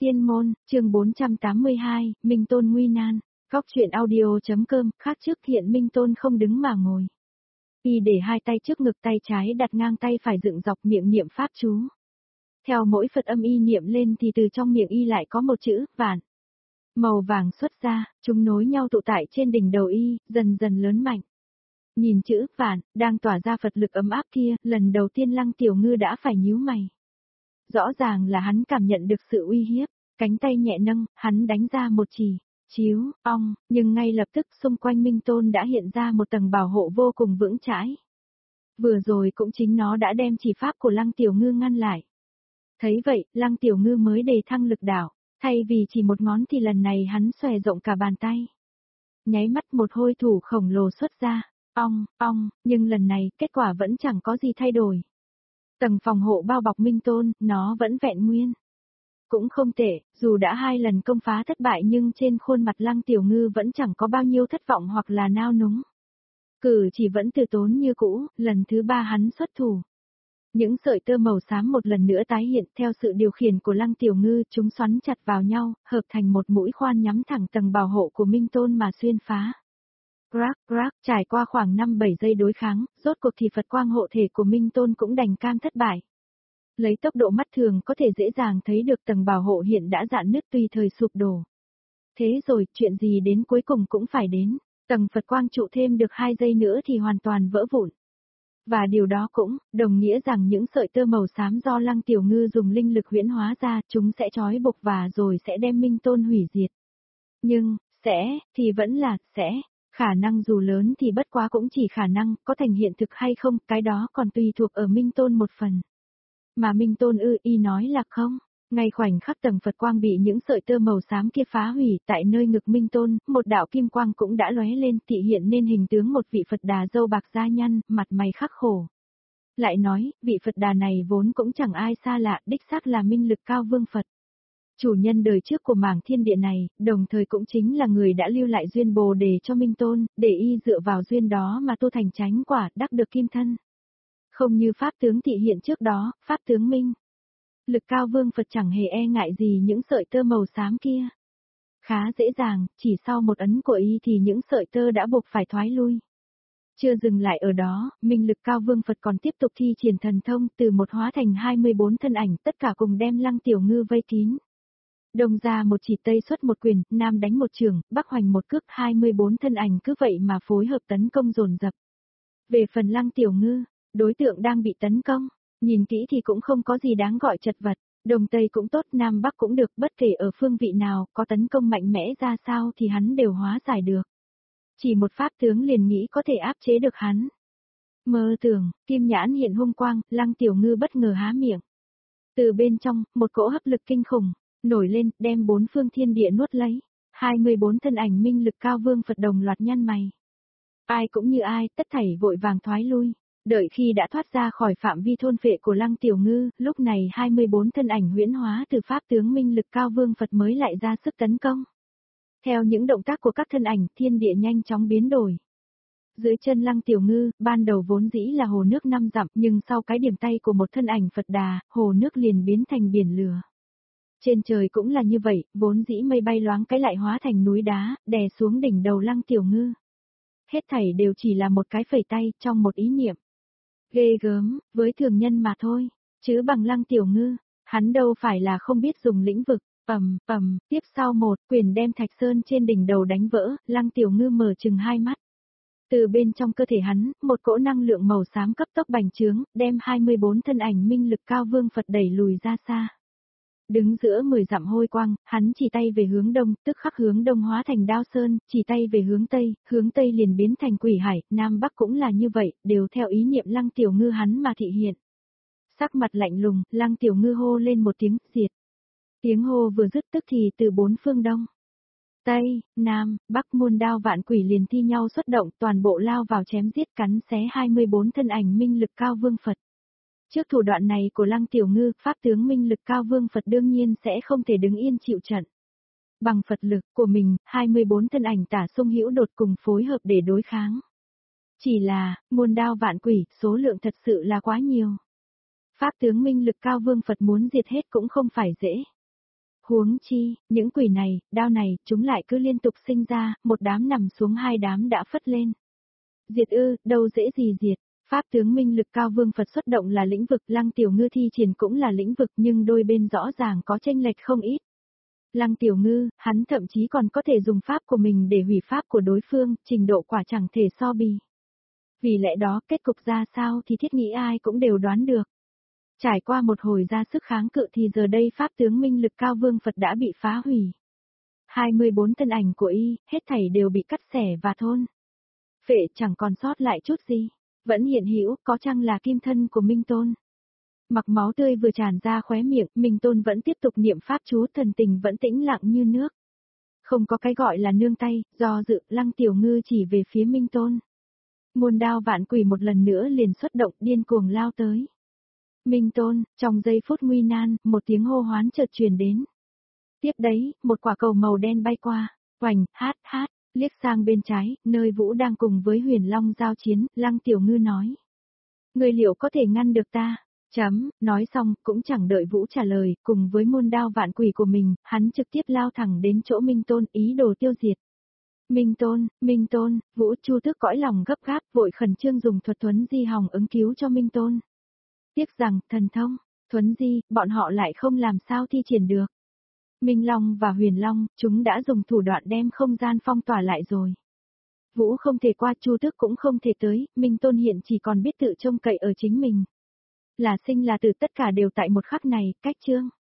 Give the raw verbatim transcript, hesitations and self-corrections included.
Tiên môn, chương bốn trăm tám mươi hai, Minh Tôn nguy nan. Góc truyện audio.com, khác trước hiện Minh Tôn không đứng mà ngồi. Y để hai tay trước ngực, tay trái đặt ngang, tay phải dựng dọc, miệng niệm pháp chú. Theo mỗi Phật âm y niệm lên thì từ trong miệng y lại có một chữ, vạn. Màu vàng xuất ra, chúng nối nhau tụ tại trên đỉnh đầu y, dần dần lớn mạnh. Nhìn chữ, vạn, đang tỏa ra Phật lực ấm áp kia, lần đầu tiên Lăng Tiểu Ngư đã phải nhíu mày. Rõ ràng là hắn cảm nhận được sự uy hiếp, cánh tay nhẹ nâng, hắn đánh ra một chỉ, chiếu, ong, nhưng ngay lập tức xung quanh Minh Tôn đã hiện ra một tầng bảo hộ vô cùng vững chãi. Vừa rồi cũng chính nó đã đem chỉ pháp của Lăng Tiểu Ngư ngăn lại. Thấy vậy, Lăng Tiểu Ngư mới đề thăng lực đạo, thay vì chỉ một ngón thì lần này hắn xòe rộng cả bàn tay. Nháy mắt một hôi thủ khổng lồ xuất ra, ong, ong, nhưng lần này kết quả vẫn chẳng có gì thay đổi. Tầng phòng hộ bao bọc Minh Tôn, nó vẫn vẹn nguyên. Cũng không tệ, dù đã hai lần công phá thất bại nhưng trên khuôn mặt Lăng Tiểu Ngư vẫn chẳng có bao nhiêu thất vọng hoặc là nao núng. Cử chỉ vẫn từ tốn như cũ, lần thứ ba hắn xuất thủ. Những sợi tơ màu xám một lần nữa tái hiện theo sự điều khiển của Lăng Tiểu Ngư, chúng xoắn chặt vào nhau, hợp thành một mũi khoan nhắm thẳng tầng bảo hộ của Minh Tôn mà xuyên phá. Crack, crack, trải qua khoảng năm bảy giây đối kháng, rốt cuộc thì Phật quang hộ thể của Minh Tôn cũng đành cam thất bại. Lấy tốc độ mắt thường có thể dễ dàng thấy được tầng bảo hộ hiện đã rạn nứt tùy thời sụp đổ. Thế rồi, chuyện gì đến cuối cùng cũng phải đến, tầng Phật quang trụ thêm được hai giây nữa thì hoàn toàn vỡ vụn. Và điều đó cũng đồng nghĩa rằng những sợi tơ màu xám do Lăng Tiểu Ngư dùng linh lực huyễn hóa ra, chúng sẽ trói buộc và rồi sẽ đem Minh Tôn hủy diệt. Nhưng, sẽ, thì vẫn là, sẽ. Khả năng dù lớn thì bất quá cũng chỉ khả năng, có thành hiện thực hay không, cái đó còn tùy thuộc ở Minh Tôn một phần. Mà Minh Tôn ư, y nói là không. Ngay khoảnh khắc tầng Phật quang bị những sợi tơ màu xám kia phá hủy, tại nơi ngực Minh Tôn, một đạo kim quang cũng đã lóe lên, thị hiện nên hình tướng một vị Phật Đà râu bạc da nhăn, mặt mày khắc khổ. Lại nói, vị Phật Đà này vốn cũng chẳng ai xa lạ, đích xác là Minh Lực Cao Vương Phật. Chủ nhân đời trước của mảng thiên địa này, đồng thời cũng chính là người đã lưu lại duyên Bồ Đề cho Minh Tôn, để y dựa vào duyên đó mà tu thành chánh quả, đắc được kim thân. Không như pháp tướng thị hiện trước đó, pháp tướng Minh Lực Cao Vương Phật chẳng hề e ngại gì những sợi tơ màu xám kia. Khá dễ dàng, chỉ sau một ấn của y thì những sợi tơ đã buộc phải thoái lui. Chưa dừng lại ở đó, Minh Lực Cao Vương Phật còn tiếp tục thi triển thần thông, từ một hóa thành hai mươi bốn thân ảnh, tất cả cùng đem Lăng Tiểu Ngư vây kín. Đông ra một chỉ, tây xuất một quyền, nam đánh một trường, bắc hoành một cước, hai mươi bốn thân ảnh cứ vậy mà phối hợp tấn công dồn dập. Về phần Lăng Tiểu Ngư, đối tượng đang bị tấn công, nhìn kỹ thì cũng không có gì đáng gọi chật vật, đông tây cũng tốt, nam bắc cũng được, bất kể ở phương vị nào, có tấn công mạnh mẽ ra sao thì hắn đều hóa giải được. Chỉ một pháp tướng liền nghĩ có thể áp chế được hắn. Mơ tưởng, kim nhãn hiện hung quang, Lăng Tiểu Ngư bất ngờ há miệng. Từ bên trong, một cỗ hấp lực kinh khủng nổi lên, đem bốn phương thiên địa nuốt lấy. hai mươi bốn thân ảnh Minh Lực Cao Vương Phật đồng loạt nhăn mày. Ai cũng như ai, tất thảy vội vàng thoái lui. Đợi khi đã thoát ra khỏi phạm vi thôn phệ của Lăng Tiểu Ngư, lúc này hai mươi bốn thân ảnh huyễn hóa từ pháp tướng Minh Lực Cao Vương Phật mới lại ra sức tấn công. Theo những động tác của các thân ảnh, thiên địa nhanh chóng biến đổi. Dưới chân Lăng Tiểu Ngư, ban đầu vốn dĩ là hồ nước năm dặm, nhưng sau cái điểm tay của một thân ảnh Phật Đà, hồ nước liền biến thành biển lửa. Trên trời cũng là như vậy, vốn dĩ mây bay loáng cái lại hóa thành núi đá, đè xuống đỉnh đầu Lăng Tiểu Ngư. Hết thảy đều chỉ là một cái phẩy tay, trong một ý niệm. Ghê gớm, với thường nhân mà thôi, chứ bằng Lăng Tiểu Ngư, hắn đâu phải là không biết dùng lĩnh vực. Ầm, ầm, tiếp sau một, quyền đem thạch sơn trên đỉnh đầu đánh vỡ, Lăng Tiểu Ngư mở chừng hai mắt. Từ bên trong cơ thể hắn, một cỗ năng lượng màu xám cấp tốc bành trướng, đem hai mươi bốn thân ảnh Minh Lực Cao Vương Phật đẩy lùi ra xa. Đứng giữa mười dặm hôi quang, hắn chỉ tay về hướng đông, tức khắc hướng đông hóa thành Đao Sơn, chỉ tay về hướng tây, hướng tây liền biến thành Quỷ Hải, nam bắc cũng là như vậy, đều theo ý niệm Lăng Tiểu Ngư hắn mà thị hiện. Sắc mặt lạnh lùng, Lăng Tiểu Ngư hô lên một tiếng, diệt. Tiếng hô vừa dứt tức thì từ bốn phương đông, tây, nam, bắc muôn đao vạn quỷ liền thi nhau xuất động, toàn bộ lao vào chém giết cắn xé hai mươi bốn thân ảnh Minh Lực Cao Vương Phật. Trước thủ đoạn này của Lăng Tiểu Ngư, pháp tướng Minh Lực Cao Vương Phật đương nhiên sẽ không thể đứng yên chịu trận. Bằng Phật lực của mình, hai mươi bốn thân ảnh tả sung hữu đột cùng phối hợp để đối kháng. Chỉ là, muôn đao vạn quỷ, số lượng thật sự là quá nhiều. Pháp tướng Minh Lực Cao Vương Phật muốn diệt hết cũng không phải dễ. Huống chi, những quỷ này, đao này, chúng lại cứ liên tục sinh ra, một đám nằm xuống hai đám đã phất lên. Diệt ư, đâu dễ gì diệt. Pháp tướng minh lực cao vương Phật xuất động là lĩnh vực, Lăng Tiểu Ngư thi triển cũng là lĩnh vực nhưng đôi bên rõ ràng có chênh lệch không ít. Lăng Tiểu Ngư, hắn thậm chí còn có thể dùng pháp của mình để hủy pháp của đối phương, trình độ quả chẳng thể so bì. Vì lẽ đó, kết cục ra sao thì thiết nghĩ ai cũng đều đoán được. Trải qua một hồi ra sức kháng cự thì giờ đây pháp tướng minh lực cao vương Phật đã bị phá hủy. hai mươi bốn thân ảnh của y, hết thảy đều bị cắt xẻ và thôn. Phệ chẳng còn sót lại chút gì. Vẫn hiện hữu, có chăng là kim thân của Minh Tôn. Mặc máu tươi vừa tràn ra khóe miệng, Minh Tôn vẫn tiếp tục niệm pháp chú, thần tình vẫn tĩnh lặng như nước. Không có cái gọi là nương tay, do dự, Lăng Tiểu Ngư chỉ về phía Minh Tôn. Muôn đao vạn quỷ một lần nữa liền xuất động điên cuồng lao tới. Minh Tôn, trong giây phút nguy nan, một tiếng hô hoán chợt truyền đến. Tiếp đấy, một quả cầu màu đen bay qua, oành, hát, hát. Liếc sang bên trái, nơi Vũ đang cùng với Huyền Long giao chiến, Lăng Tiểu Ngư nói. Người liệu có thể ngăn được ta? Chấm, nói xong, cũng chẳng đợi Vũ trả lời, cùng với môn đao vạn quỷ của mình, hắn trực tiếp lao thẳng đến chỗ Minh Tôn, ý đồ tiêu diệt. Minh Tôn, Minh Tôn, Vũ Chu Tước cõi lòng gấp gáp, vội khẩn trương dùng thuật thuấn di hòng ứng cứu cho Minh Tôn. Tiếc rằng, thần thông, thuấn di, bọn họ lại không làm sao thi triển được. Minh Long và Huyền Long, chúng đã dùng thủ đoạn đem không gian phong tỏa lại rồi. Vũ không thể qua, Chu Tước cũng không thể tới, Minh Tôn hiện chỉ còn biết tự trông cậy ở chính mình. Là sinh là tử tất cả đều tại một khắc này, cách chương.